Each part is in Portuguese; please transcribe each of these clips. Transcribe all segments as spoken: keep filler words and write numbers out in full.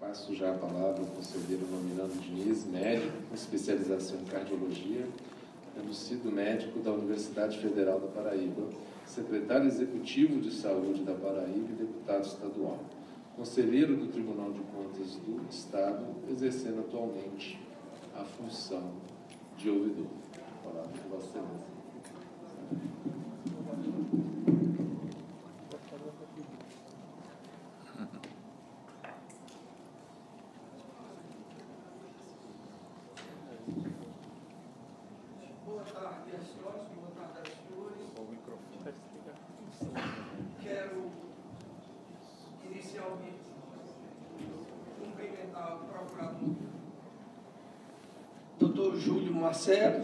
Passo já a palavra ao conselheiro Nominando Diniz, médico com especialização em cardiologia, tendo sido médico da Universidade Federal da Paraíba, secretário executivo de saúde da Paraíba e deputado estadual. Conselheiro do Tribunal de Contas do Estado, exercendo atualmente a função de ouvidor. A palavra de Vossa Excelência. Boa tarde a senhores, boa tarde aos senhores. O microfone. Quero inicialmente cumprimentar o procurador doutor Júlio Marcelo,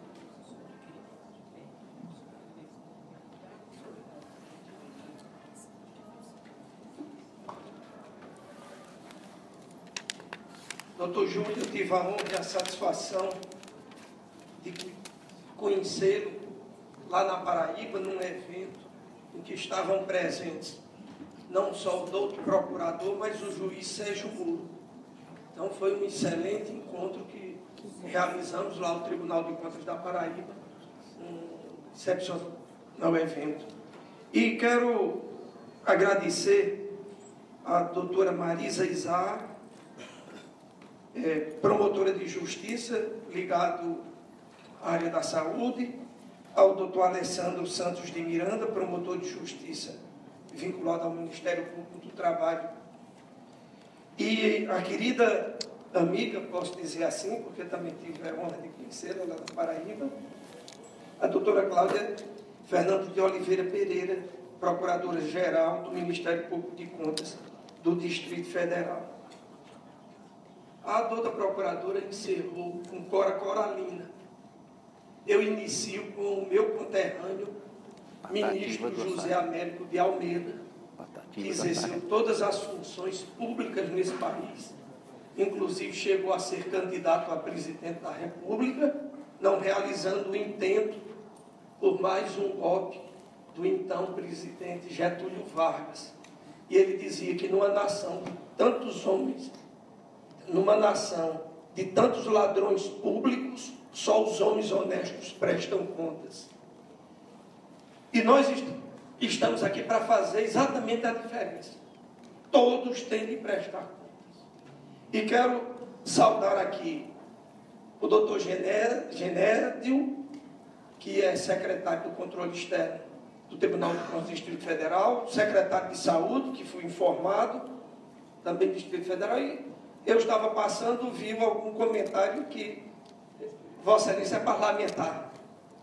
doutor Júlio, eu tive a honra e a satisfação de conhecê-lo lá na Paraíba, num evento em que estavam presentes não só o doutor procurador, mas o juiz Sérgio Muro. Então foi um excelente encontro que realizamos lá no Tribunal de Contas da Paraíba, um excepcional evento. E quero agradecer a doutora Marisa Izar, é, promotora de justiça, ligado à área da saúde, ao doutor Alessandro Santos de Miranda, promotor de justiça, vinculado ao Ministério Público do Trabalho. E a querida amiga, posso dizer assim, porque também tive a honra de conhecê-la lá na Paraíba, a doutora Cláudia Fernando de Oliveira Pereira, procuradora-geral do Ministério Público de Contas do Distrito Federal. A doutora procuradora encerrou com Cora Coralina. Eu inicio com o meu conterrâneo, ministro José Américo de Almeida, que exerceu todas as funções públicas nesse país, inclusive chegou a ser candidato a presidente da República, não realizando o intento por mais um golpe do então presidente Getúlio Vargas. E ele dizia que numa nação de tantos homens, numa nação de tantos ladrões públicos, só os homens honestos prestam contas. E nós est estamos aqui para fazer exatamente a diferença. Todos têm de prestar contas. E quero saudar aqui o doutor Genédio, que é secretário do Controle Externo do Tribunal de Contas do Distrito Federal, secretário de Saúde, que foi informado, também do Distrito Federal, e eu estava passando, vi algum comentário que Vossa Excelência é parlamentar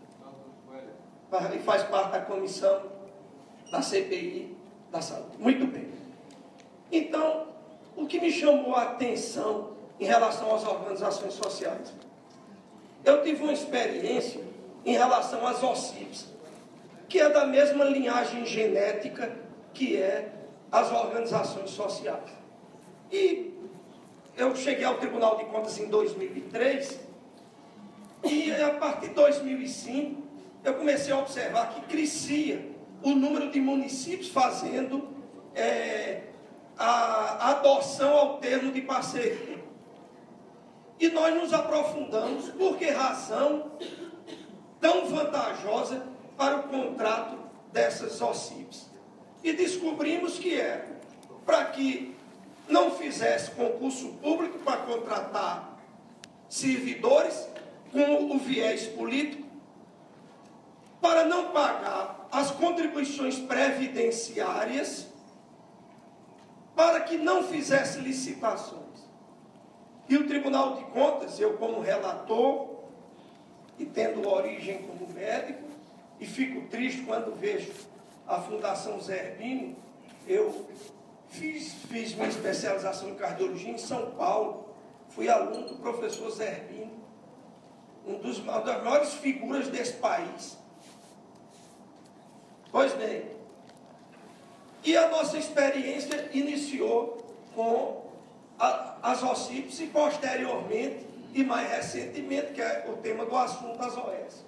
e faz parte da comissão da C P I da saúde. Muito bem. Então, o que me chamou a atenção em relação às organizações sociais? Eu tive uma experiência em relação às O C I Ps, que é da mesma linhagem genética que é as organizações sociais. E eu cheguei ao Tribunal de Contas em dois mil e três, e a partir de dois mil e cinco, eu comecei a observar que crescia o número de municípios fazendo é, a adoção ao termo de parceria. E nós nos aprofundamos, por que razão tão vantajosa para o contrato dessas O C I Ps. E descobrimos que era para que não fizesse concurso público para contratar servidores com o viés político, para não pagar as contribuições previdenciárias, para que não fizesse licitações. E o Tribunal de Contas, eu como relator, e tendo origem como médico, e fico triste quando vejo a Fundação Zerbini, eu fiz, fiz minha especialização em cardiologia em São Paulo, fui aluno do professor Zerbini, um dos, uma das maiores figuras desse país. Pois bem, e a nossa experiência iniciou com a, as O C I Ps e posteriormente, e mais recentemente, que é o tema do assunto, as O S.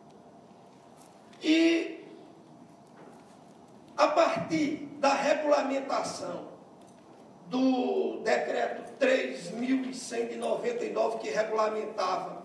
E a partir da regulamentação do decreto três mil cento e noventa e nove, que regulamentava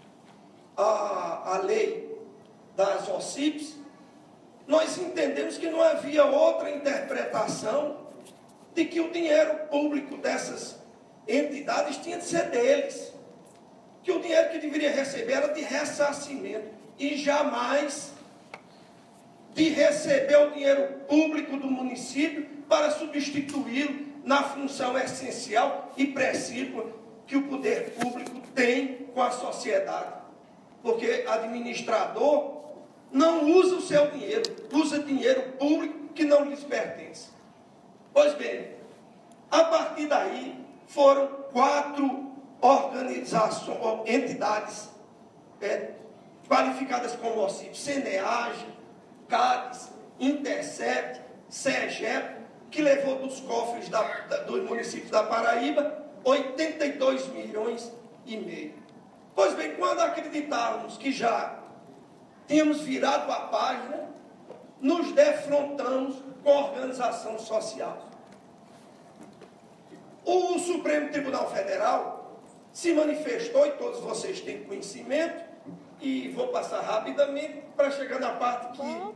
a, a lei das O C I Ps, nós entendemos que não havia outra interpretação de que o dinheiro público dessas entidades tinha de ser deles, que o dinheiro que deveria receber era de ressarcimento e jamais de receber o dinheiro público do município para substituí-lo na função essencial e precípua que o poder público tem com a sociedade. Porque administrador não usa o seu dinheiro, usa dinheiro público que não lhes pertence. Pois bem, a partir daí foram quatro organizações, entidades é, qualificadas como O C I P: Ceneage, CADES, Intercept, SEGEP, que levou dos cofres da, da, dos municípios da Paraíba oitenta e dois milhões e meio. Pois bem, quando acreditávamos que já tínhamos virado a página, nos defrontamos com a organização social. O Supremo Tribunal Federal se manifestou, e todos vocês têm conhecimento, e vou passar rapidamente para chegar na parte que,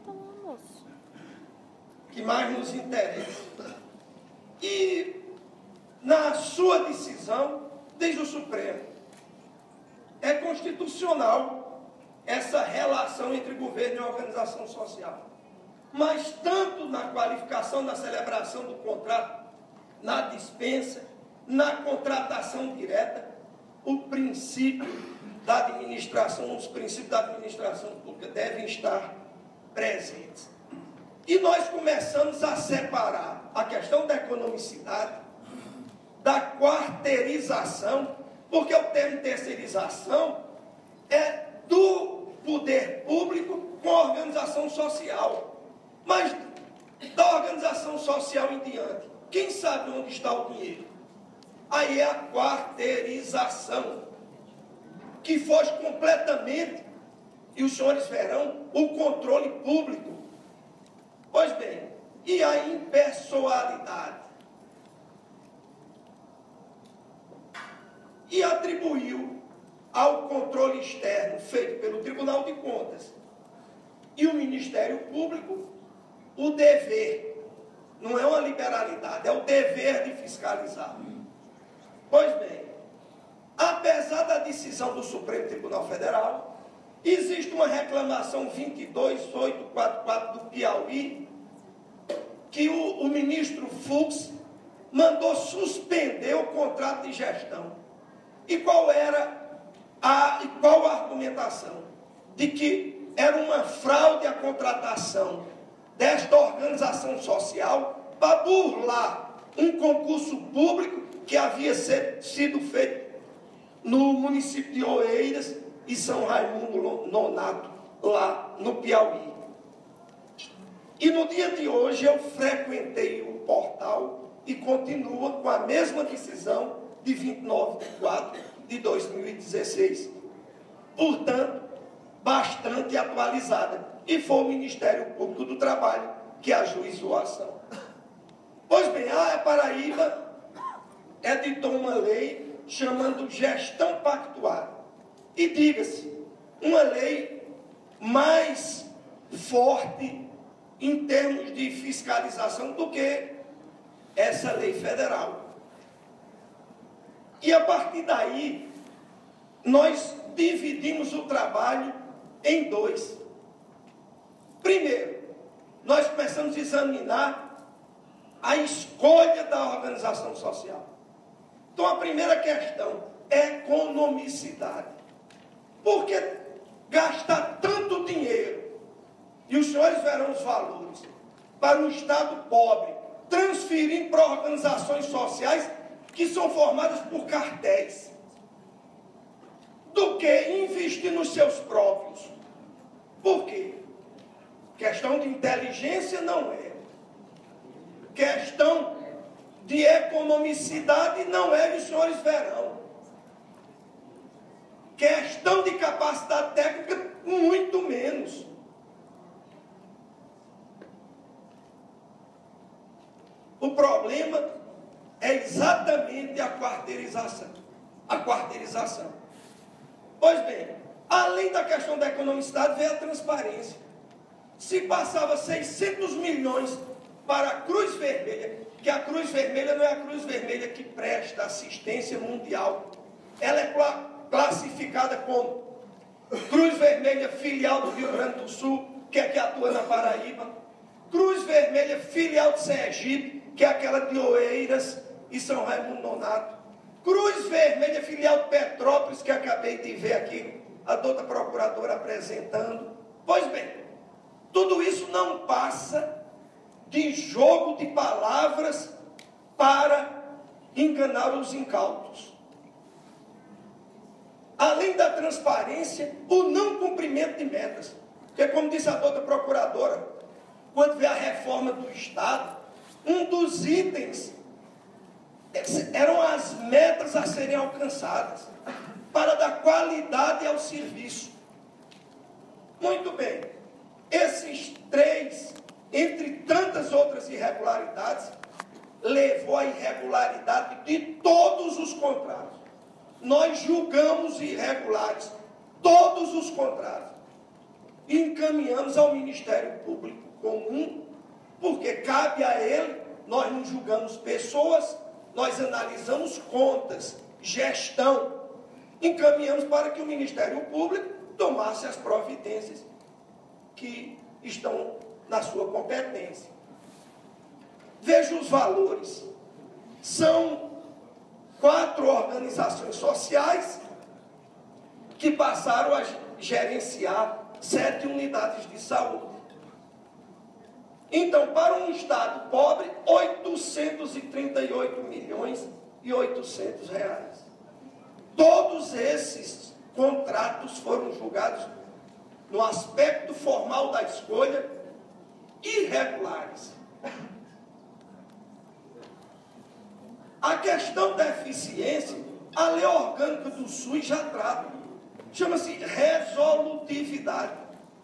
que mais nos interessa. E, na sua decisão, diz o Supremo, é constitucional essa relação entre governo e organização social. Mas tanto na qualificação, na celebração do contrato, na dispensa, na contratação direta, o princípio da administração, os princípios da administração pública devem estar presentes. E nós começamos a separar a questão da economicidade, da quarteirização, porque o termo terceirização é do poder público com a organização social. Mas da organização social em diante, quem sabe onde está o dinheiro? Aí é a quarteirização, que foge completamente, e os senhores verão, o controle público. Pois bem, e a impessoalidade? E atribuiu ao controle externo feito pelo Tribunal de Contas e o Ministério Público o dever, não é uma liberalidade, é o dever de fiscalizar. Pois bem, apesar da decisão do Supremo Tribunal Federal, existe uma reclamação vinte e dois mil oitocentos e quarenta e quatro do Piauí, que o, o ministro Fux mandou suspender o contrato de gestão. E qual era a, e qual a argumentação? De que era uma fraude a contratação desta organização social para burlar um concurso público que havia ser, sido feito no município de Oeiras e São Raimundo Nonato, lá no Piauí. E no dia de hoje eu frequentei o portal e continua com a mesma decisão de vinte e nove de quatro de dois mil e dezesseis. Portanto, bastante atualizada. E foi o Ministério Público do Trabalho que ajuizou a ação. Pois bem, a Paraíba editou uma lei chamando gestão pactuada. E diga-se, uma lei mais forte em termos de fiscalização do que essa lei federal. E a partir daí, nós dividimos o trabalho em dois. Primeiro, nós começamos a examinar a escolha da organização social. Então, a primeira questão é economicidade. Por que gastar tanto dinheiro, e os senhores verão os valores, para um Estado pobre, transferindo para organizações sociais que são formadas por cartéis, do que investir nos seus próprios? Por quê? Questão de inteligência não é. Questão de economicidade não é, e os senhores verão. Questão de capacidade técnica, muito menos. O problema é exatamente a quarteirização. A quarteirização. Pois bem, além da questão da economicidade, veio a transparência. Se passava seiscentos milhões para a Cruz Vermelha, que a Cruz Vermelha não é a Cruz Vermelha que presta assistência mundial. Ela é classificada como Cruz Vermelha filial do Rio Grande do Sul, que é que atua na Paraíba. Cruz Vermelha filial de Sergipe, que é aquela de Oeiras e São Raimundo Nonato. Cruz Vermelha filial de Petrópolis, que acabei de ver aqui a doutora procuradora apresentando. Pois bem, tudo isso não passa de jogo de palavras para enganar os incautos. Além da transparência, o não cumprimento de metas. Porque, como disse a doutora procuradora, quando vê a reforma do Estado, um dos itens eram as metas a serem alcançadas para dar qualidade ao serviço. Muito bem. Esses três, entre tantas outras irregularidades, levou à irregularidade de todos os contratos. Nós julgamos irregulares todos os contratos e encaminhamos ao Ministério Público Comum, porque cabe a ele, nós não julgamos pessoas, nós analisamos contas, gestão, encaminhamos para que o Ministério Público tomasse as providências que estão na sua competência. Veja os valores. São quatro organizações sociais que passaram a gerenciar sete unidades de saúde. Então, para um Estado pobre, oitocentos e trinta e oito milhões e oitocentos reais. Todos esses contratos foram julgados no aspecto formal da escolha irregulares. A questão da eficiência, a lei orgânica do SUS já trata. Chama-se resolutividade.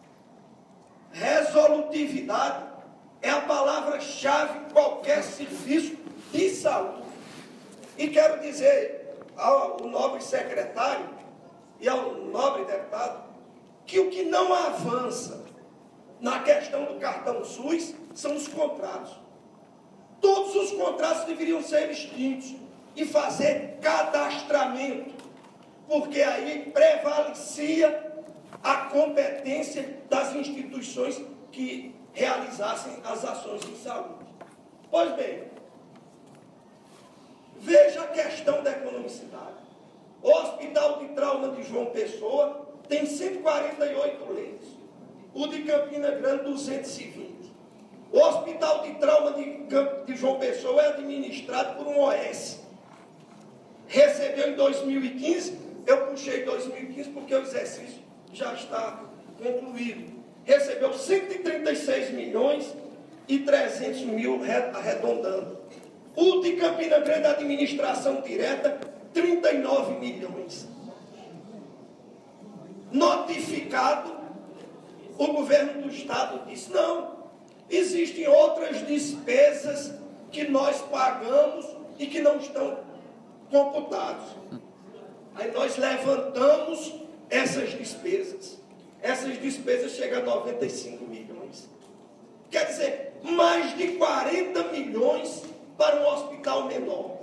Resolutividade é a palavra-chave em qualquer serviço de saúde. E quero dizer ao nobre secretário e ao nobre deputado que o que não avança na questão do cartão SUS são os contratos. Todos os contratos deveriam ser extintos e fazer cadastramento, porque aí prevalecia a competência das instituições que realizassem as ações de saúde. Pois bem, veja a questão da economicidade. O Hospital de Trauma de João Pessoa tem cento e quarenta e oito leitos. O de Campina Grande, duzentos e vinte. O Hospital de Trauma de, de João Pessoa é administrado por um O S. Recebeu em dois mil e quinze, eu puxei dois mil e quinze porque o exercício já está concluído. Recebeu cento e trinta e seis milhões e trezentos mil arredondando. O de Campina Grande, administração direta, trinta e nove milhões. Notificado, o governo do Estado disse, não, existem outras despesas que nós pagamos e que não estão computadas. Aí nós levantamos essas despesas. Essas despesas chegam a noventa e cinco milhões. Quer dizer, mais de quarenta milhões para um hospital menor.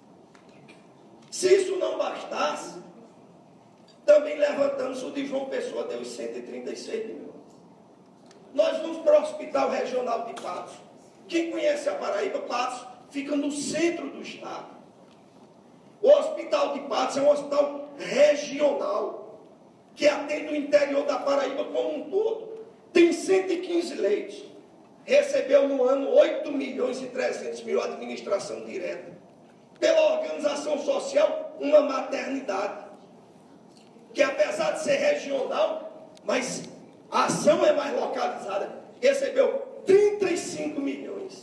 Se isso não bastasse, também levantamos o de João Pessoa, deu cento e trinta e seis milhões. Nós vamos para o Hospital Regional de Patos. Quem conhece a Paraíba, Patos fica no centro do estado. O Hospital de Patos é um hospital regional, que atende o interior da Paraíba como um todo. Tem cento e quinze leitos. Recebeu no ano oito milhões e trezentos mil administração direta. Pela organização social, uma maternidade, que apesar de ser regional, mas a ação é mais localizada, recebeu trinta e cinco milhões.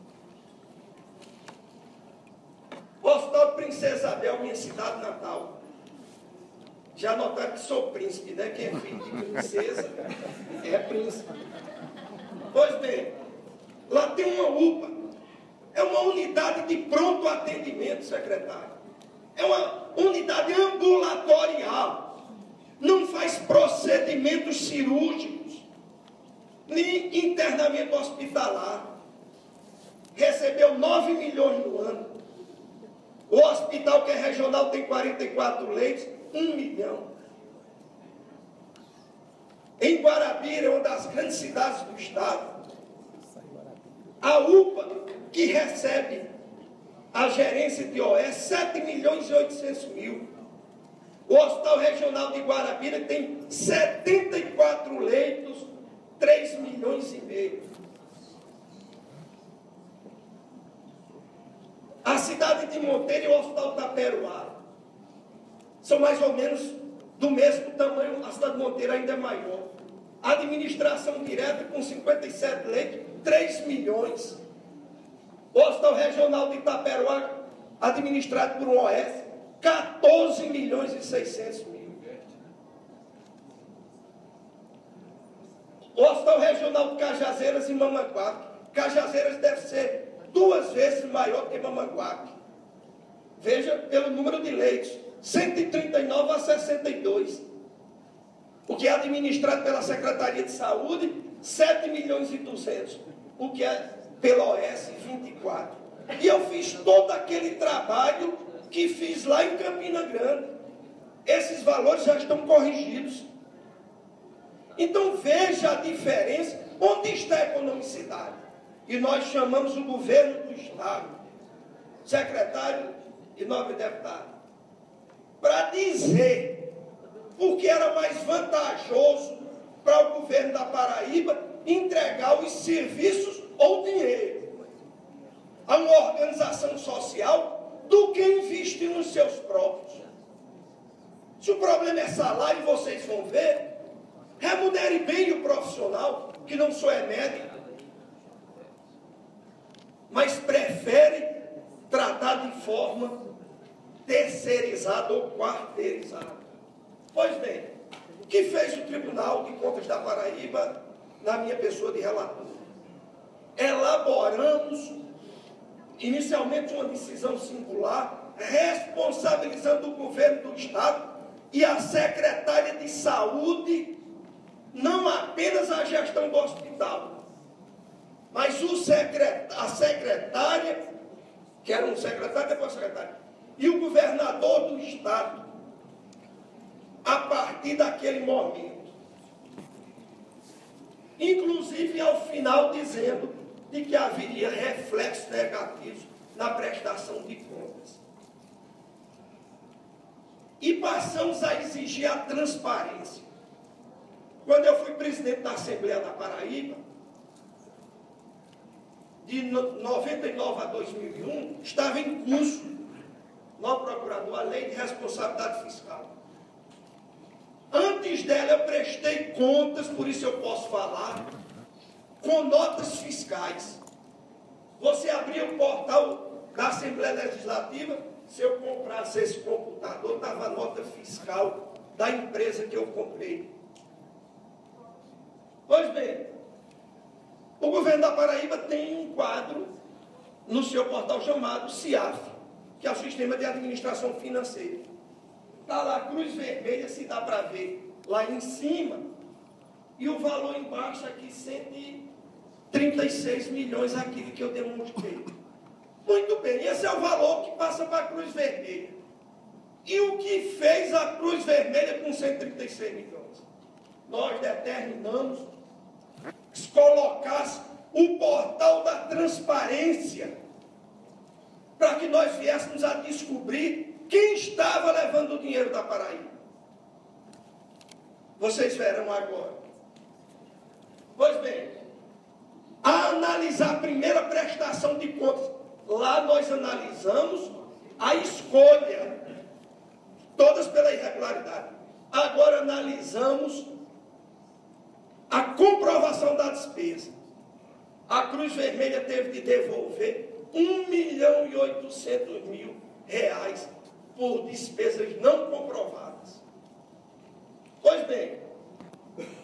O Hospital de Princesa Isabel, minha cidade natal. Já notaram que sou príncipe, né? Quem é filho de princesa é príncipe. Pois bem, lá tem uma U P A. É uma unidade de pronto atendimento, secretário. É uma unidade ambulatorial. Não faz procedimentos cirúrgicos, nem internamento hospitalar. Recebeu nove milhões no ano. O hospital que é regional tem quarenta e quatro leitos, um milhão. Em Guarabira, uma das grandes cidades do estado, a U P A, que recebe a gerência de O S, sete milhões e oitocentos mil. O Hospital Regional de Guarabira tem setenta e quatro leitos, três milhões e meio. A cidade de Monteiro e o Hospital Taperoá são mais ou menos do mesmo tamanho. A cidade de Monteiro ainda é maior. A administração direta com cinquenta e sete leitos, três milhões. O Hospital Regional de Itaperuá, administrado por um O S, quatorze milhões e seiscentos mil. O Hospital Regional de Cajazeiras e Mamanguape. Cajazeiras deve ser duas vezes maior que Mamanguape. Veja pelo número de leitos, cento e trinta e nove a sessenta e dois. O que é administrado pela Secretaria de Saúde, sete milhões e duzentos. O que é pela O S, vinte e quatro. E eu fiz todo aquele trabalho que fiz lá em Campina Grande. Esses valores já estão corrigidos. Então veja a diferença, onde está a economicidade. E nós chamamos o governo do Estado, secretário e nobre deputado, para dizer por que era mais vantajoso para o governo da Paraíba entregar os serviços ou dinheiro a uma organização social do que investir nos seus próprios. Se o problema é salário, vocês vão ver, remunere bem o profissional, que não só é médico, mas prefere tratar de forma terceirizada ou quarteirizada. Pois bem, o que fez o Tribunal de Contas da Paraíba na minha pessoa de relator? Elaboramos inicialmente uma decisão singular, responsabilizando o governo do Estado e a secretária de Saúde, não apenas a gestão do hospital, mas o secret... a secretária, que era um secretário, depois secretário, e o governador do Estado, a partir daquele momento. Inclusive, ao final, dizendo de que haveria reflexos negativos na prestação de contas. E passamos a exigir a transparência. Quando eu fui presidente da Assembleia da Paraíba, de noventa e nove a dois mil e um, estava em curso, no procurador, a Lei de Responsabilidade Fiscal. Antes dela, eu prestei contas, por isso eu posso falar, com notas fiscais. Você abria o portal da Assembleia Legislativa, se eu comprasse esse computador, estava a nota fiscal da empresa que eu comprei. Pois bem, o governo da Paraíba tem um quadro no seu portal chamado SIAF, que é o Sistema de Administração Financeira. Está lá, cruz vermelha, se dá para ver lá em cima, e o valor embaixo aqui, cento e trinta e seis milhões, aquilo que eu demonstrei. Muito bem, esse é o valor que passa para a cruz vermelha. E o que fez a cruz vermelha com cento e trinta e seis milhões? Nós determinamos que colocasse o portal da transparência, para que nós viéssemos a descobrir quem estava levando o dinheiro da Paraíba. Vocês verão agora. Pois bem, a analisar a primeira prestação de contas, lá nós analisamos a escolha, todas pela irregularidade. Agora analisamos a comprovação da despesa. A Cruz Vermelha teve de devolver um milhão e oitocentos mil reais por despesas não comprovadas. Pois bem,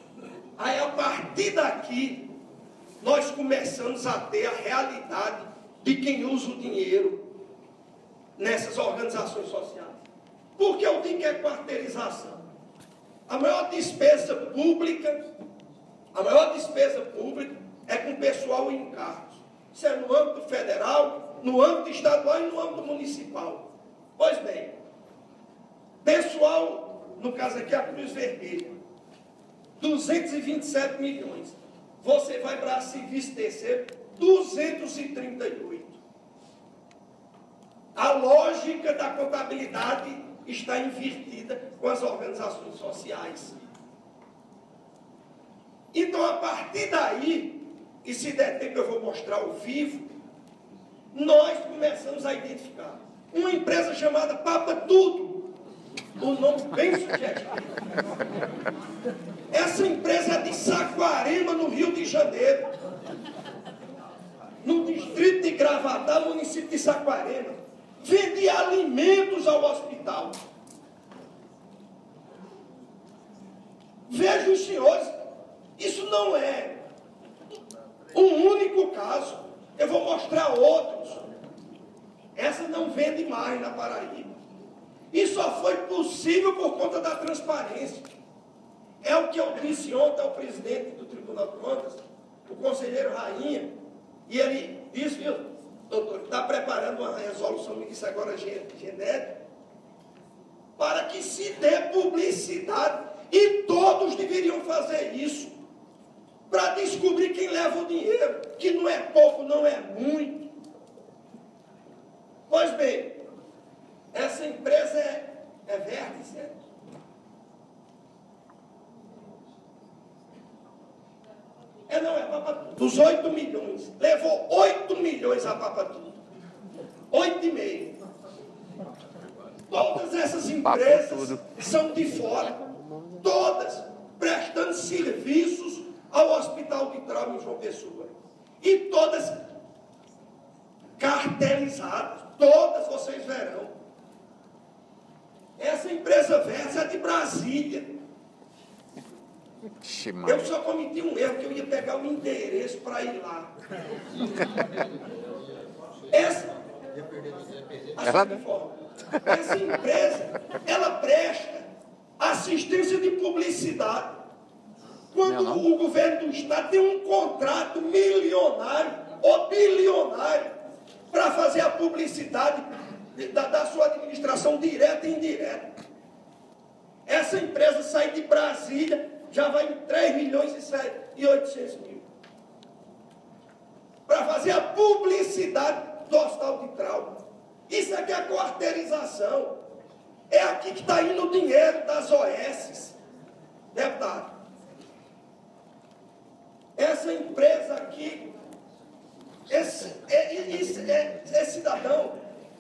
aí a partir daqui, nós começamos a ter a realidade de quem usa o dinheiro nessas organizações sociais. Por que eu digo que é quarteirização? A maior despesa pública, a maior despesa pública é com pessoal em cargos. Isso é no âmbito federal, no âmbito estadual e no âmbito municipal. Pois bem, pessoal, no caso aqui a Cruz Vermelha, duzentos e vinte e sete milhões. Você vai para a Civis Terceiro, duzentos e trinta e oito. A lógica da contabilidade está invertida com as organizações sociais. Então, a partir daí, e se der tempo eu vou mostrar ao vivo, nós começamos a identificar uma empresa chamada Papa Tudo, o nome bem sugestivo. Essa empresa é de Saquarema, no Rio de Janeiro, no distrito de Gravatá, município de Saquarema. Vendia alimentos ao hospital. Vejam os senhores, isso não é um único caso. Eu vou mostrar outros. Essa não vende mais na Paraíba. E só foi possível por conta da transparência. É o que eu disse ontem ao presidente do Tribunal de Contas, o conselheiro Rainha, e ele disse, viu, doutor, está preparando uma resolução, me disse agora genérica, para que se dê publicidade, e todos deveriam fazer isso, para descobrir quem leva o dinheiro, que não é pouco, não é muito. Pois bem, essa empresa é, é Vértice, é? É, não, é Papa Tudo. Dos oito milhões, levou oito milhões a Papa Tudo. oito e meio. Todas essas empresas são de fora. Todas prestando serviços ao Hospital de Trauma em João Pessoa. E todas cartelizadas. Todas vocês verão. Essa empresa Vértice é de Brasília. Eu só cometi um erro, que eu ia pegar o endereço para ir lá. Essa, essa empresa, ela presta assistência de publicidade. Quando o governo do estado tem um contrato milionário ou bilionário para fazer a publicidade da, da sua administração direta e indireta. Essa empresa sai de Brasília, já vai em três milhões e oitocentos mil. Para fazer a publicidade do Hospital de Trauma. Isso aqui é a quarteirização. É aqui que está indo o dinheiro das O S, deputado. Essa empresa aqui, esse, esse, esse cidadão,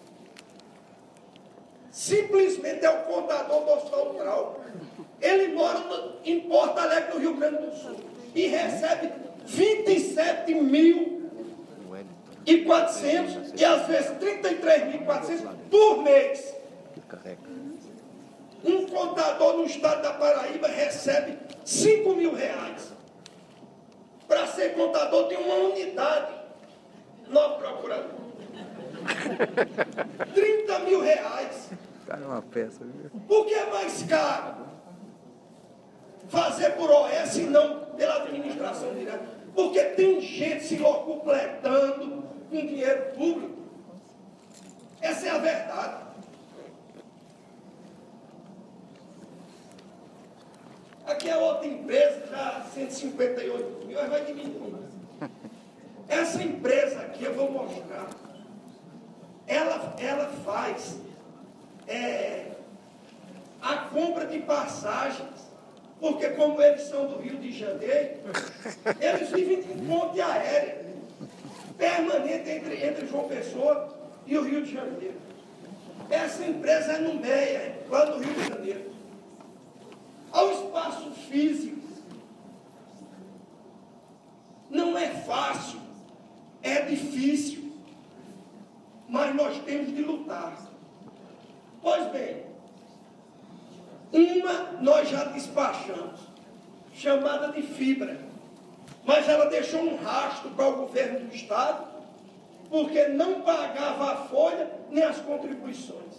simplesmente é o contador do Hospital de Trauma. Ele mora no, em Porto Alegre, no Rio Grande do Sul, e recebe vinte e sete mil e quatrocentos e às vezes trinta e três mil e quatrocentos por mês. Um contador no estado da Paraíba recebe cinco mil reais. Para ser contador tem uma unidade, nove procurador. trinta mil reais. Cara, é uma peça, viu? Por que é mais caro fazer por O S e não pela administração direta? Porque tem gente se locupletando com dinheiro público. Essa é a verdade. Aqui é outra empresa, já cento e cinquenta e oito mil, vai diminuir. Essa empresa aqui, eu vou mostrar, ela, ela faz é, a compra de passagens, porque como eles são do Rio de Janeiro, eles vivem em ponte aérea permanente entre, entre João Pessoa e o Rio de Janeiro. Essa empresa é no Meia, lá no Rio de Janeiro. Ao espaço físico, não é fácil, é difícil, mas nós temos de lutar. Pois bem, uma nós já despachamos, chamada de fibra, mas ela deixou um rastro para o governo do estado porque não pagava a folha nem as contribuições.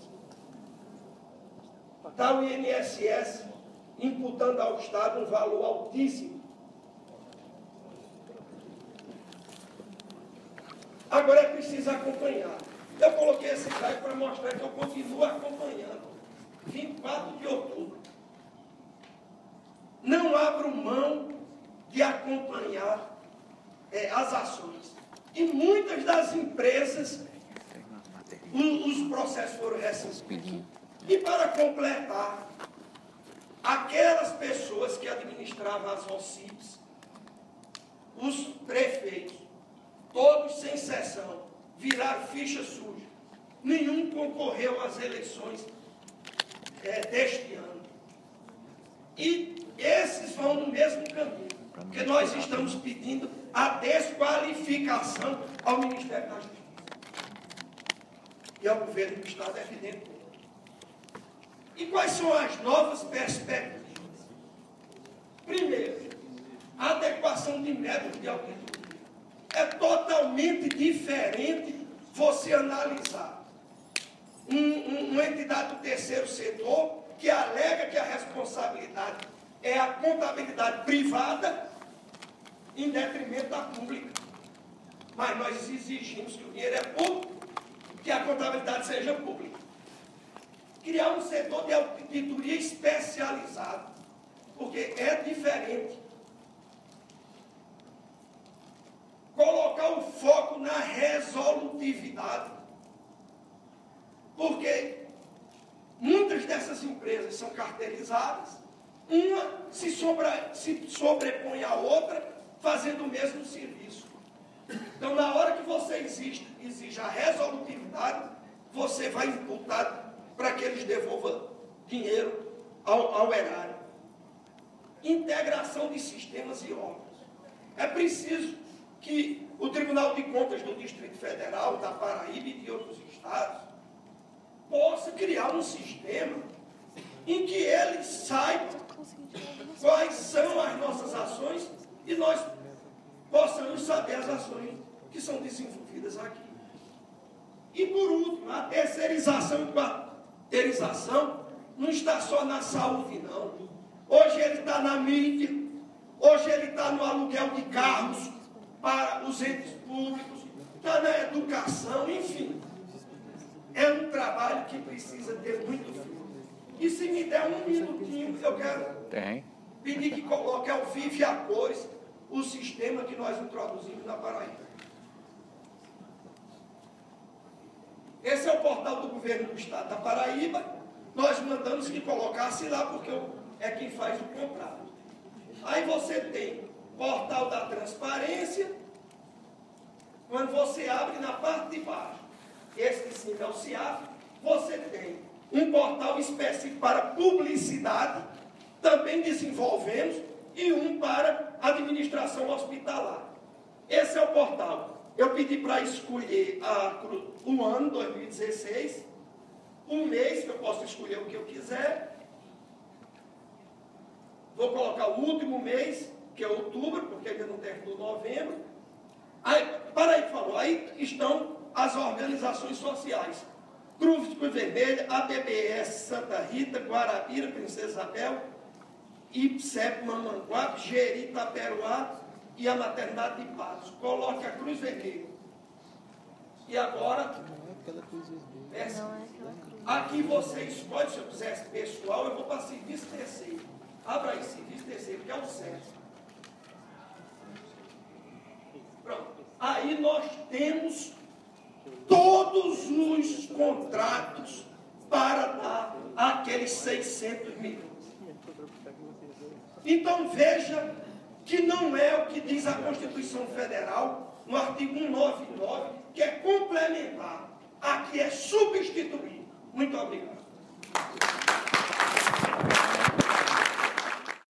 Está o I N S S imputando ao Estado um valor altíssimo. Agora é preciso acompanhar. Eu coloquei esse slide para mostrar que eu continuo acompanhando. vinte e quatro de outubro. Não abro mão de acompanhar é, as ações. E muitas das empresas, os, os processos foram recebidos. E para completar, aquelas pessoas que administravam as O C I Ps, os prefeitos, todos sem exceção, viraram ficha suja. Nenhum concorreu às eleições é, deste ano. E esses vão no mesmo caminho, porque nós estamos pedindo a desqualificação ao Ministério da Justiça. E ao governo do Estado, evidentemente. E quais são as novas perspectivas? Primeiro, a adequação de métodos de auditoria. É totalmente diferente você analisar um, um, uma entidade do terceiro setor que alega que a responsabilidade é a contabilidade privada em detrimento da pública. Mas nós exigimos que o dinheiro é público, que a contabilidade seja pública. Criar um setor de auditoria especializado, porque é diferente. Colocar o foco na resolutividade, porque muitas dessas empresas são cartelizadas, uma se, sobre, se sobrepõe à outra, fazendo o mesmo serviço. Então, na hora que você exige, exige a resolutividade, você vai imputar para que eles devolvam dinheiro ao, ao erário. Integração de sistemas e órgãos. É preciso que o Tribunal de Contas do Distrito Federal, da Paraíba e de outros estados possa criar um sistema em que eles saibam quais são as nossas ações e nós possamos saber as ações que são desenvolvidas aqui. E, por último, a terceirização e quarteirização não está só na saúde, não. Hoje ele está na mídia, hoje ele está no aluguel de carros para os entes públicos, está na educação, enfim. É um trabalho que precisa ter muito fio. E se me der um minutinho, eu quero Tem. pedir que coloque ao vivo e a cores o sistema que nós introduzimos na Paraíba. Esse é o portal do governo do estado da Paraíba. Nós mandamos que colocasse lá, porque é quem faz o contrato. Aí você tem portal da transparência. Quando você abre na parte de baixo, esse que sim é o C I A F, você tem um portal específico para publicidade, também desenvolvemos, e um para administração hospitalar. Esse é o portal. Eu pedi para escolher a, o ano, dois mil e dezesseis, um mês, que eu posso escolher o que eu quiser. Vou colocar o último mês, que é outubro, porque ainda não terminou novembro. Aí, para aí, falou, aí estão as organizações sociais. Cruz Vermelha, A B B S Santa Rita, Guarabira, Princesa Isabel, I P S E P Mamanguape, Jeri, Taperoá e a Maternidade de Patos. Coloque a Cruz Vermelha. E agora, essa, aqui você escolhe, se eu quisesse pessoal, eu vou para serviço terceiro. Abra aí, serviço terceiro, que é o certo. Pronto. Aí nós temos todos os contratos para dar aqueles seiscentos milhões. Então veja que não é o que diz a Constituição Federal, no artigo cento e noventa e nove, que é complementar. Aqui é substituir. Muito obrigado.